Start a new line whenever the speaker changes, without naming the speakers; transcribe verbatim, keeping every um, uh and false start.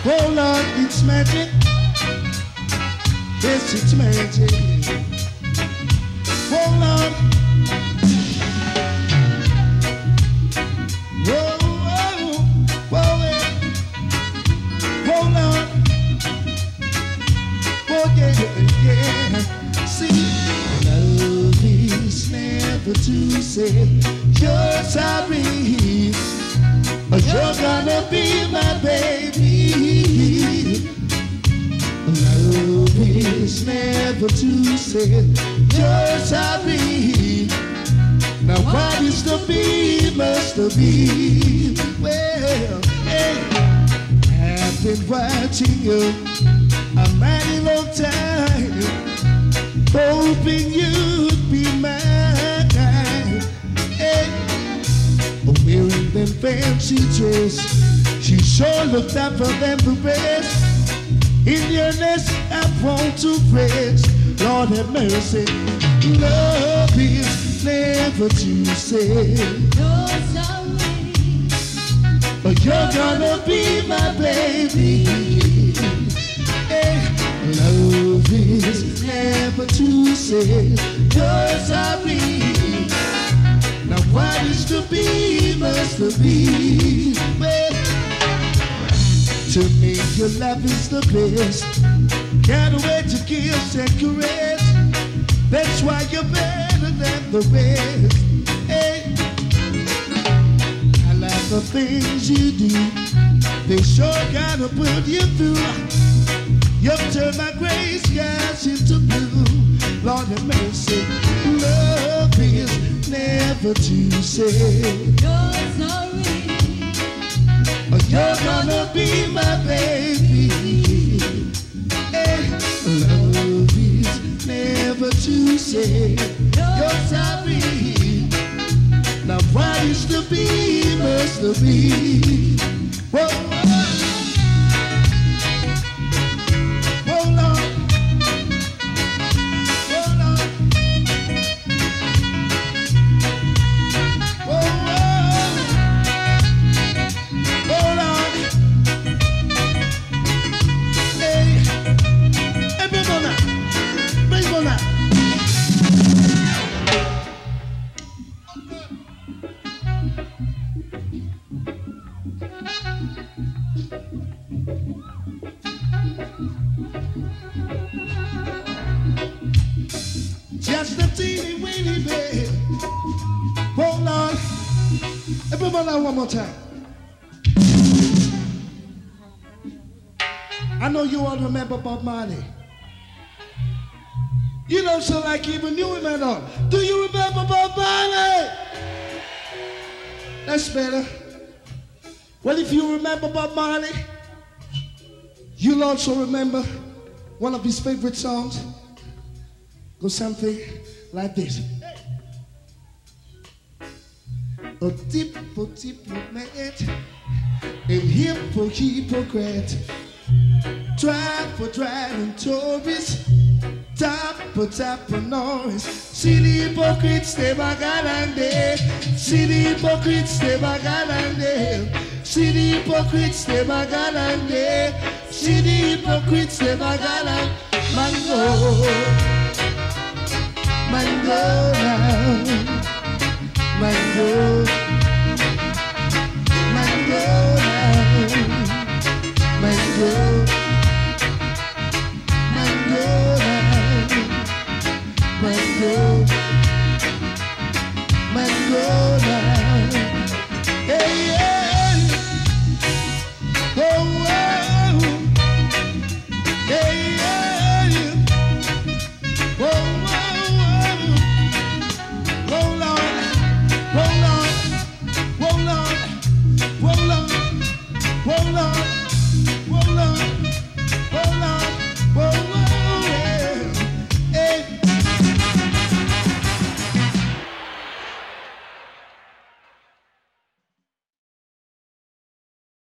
Oh Lord, it's magic. Yes, it's magic. Oh Lord. Oh, oh, oh, yeah. Oh Lord. Oh yeah, yeah. See, love is never too sad. You're sorry. You're gonna be my baby. Love is never too sad. You're sorry. Now what is to be must be. Well, hey, I've been watching you a mighty long time, hoping you'd be mine. Hey, wearing them fancy dress, she sure looked out for them the best. In your nest, I want to rest. Lord have mercy. Love is never too sad.
You're sorry,
but you're gonna be my baby. Hey, love is never too sad. You're sorry. Now what is to be must be. Well, to me your love is the best. Can't wait to kiss and caress. That's why you're better than the rest. Hey, I like the things you do. They sure gotta put you through. You've turned my gray skies into blue. Lord have mercy. Love is never too sad.
you're sorry,
You're gonna be my baby. Hey, love is never too sad. You're sorry. Now what is to be must be. Whoa, hold on. Hold on. Whoa, hold on. Hey, hey, bring on that. Bring on that. Just a teeny weeny bit. Hold on. Everyone out one more time. I know you all remember Bob Marley. You don't sound like even you remember all. Do you remember Bob Marley? That's better. Well, if you remember Bob Marley, you'll also remember one of his favorite songs. Goes something like this. A tipo diplomat, a hippo hypocrite, try for driving tourists, tap for tap for noise. See the hypocrites, they bagalande. See the hypocrites, they bagalande. See the hypocrites, they bagalande. See the hypocrites, they bagalang. Mango. Mango now, mango, mango now, mango, mango now, mango.